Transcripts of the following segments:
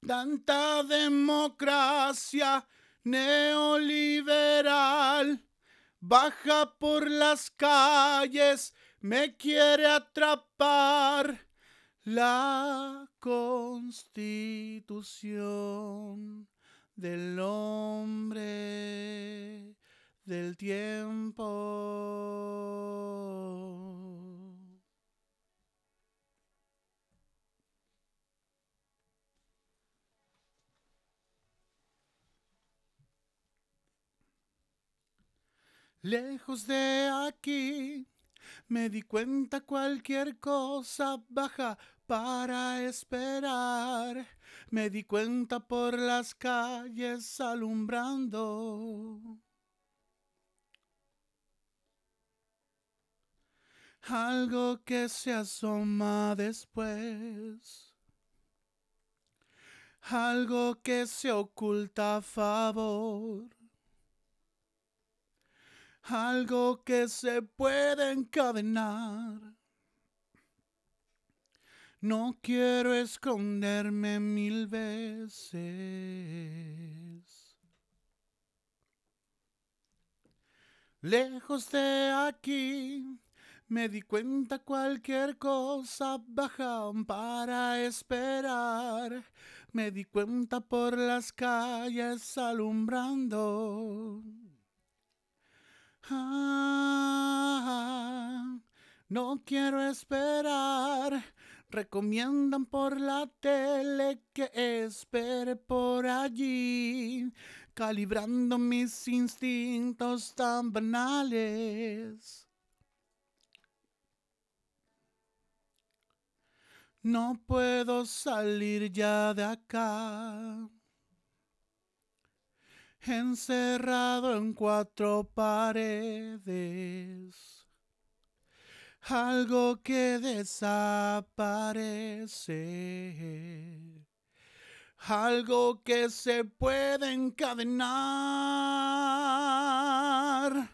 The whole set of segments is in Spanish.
Tanta democracia neoliberal baja por las calles, me quiere atrapar la constitución del hombre del tiempo. Lejos de aquí, me di cuenta cualquier cosa baja para esperar. Me di cuenta por las calles alumbrando. Algo que se asoma después. Algo que se oculta a favor. Algo que se puede encadenar. No quiero esconderme 1000 veces. Lejos de aquí, me di cuenta cualquier cosa baja para esperar. Me di cuenta por las calles alumbrando. No quiero esperar. Recomiendan por la tele que espere por allí, calibrando mis instintos tan banales. No puedo salir ya de acá, encerrado en 4 paredes. Algo que desaparece, algo que se puede encadenar.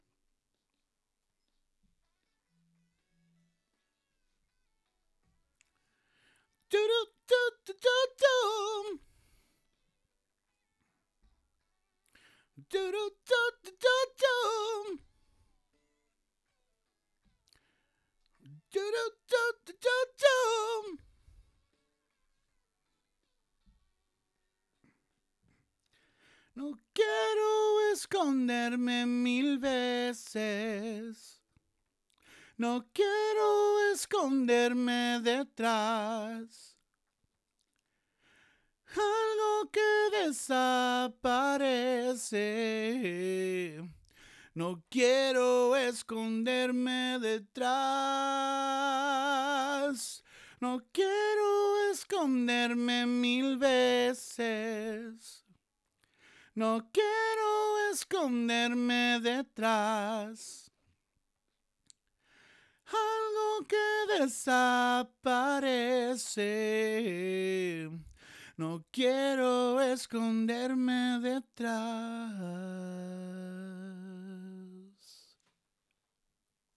No quiero esconderme 1000 veces. No quiero esconderme detrás. Algo que desaparece. No quiero esconderme detrás. No quiero esconderme 1000 veces. No quiero esconderme detrás. Algo que desaparece. No quiero esconderme detrás.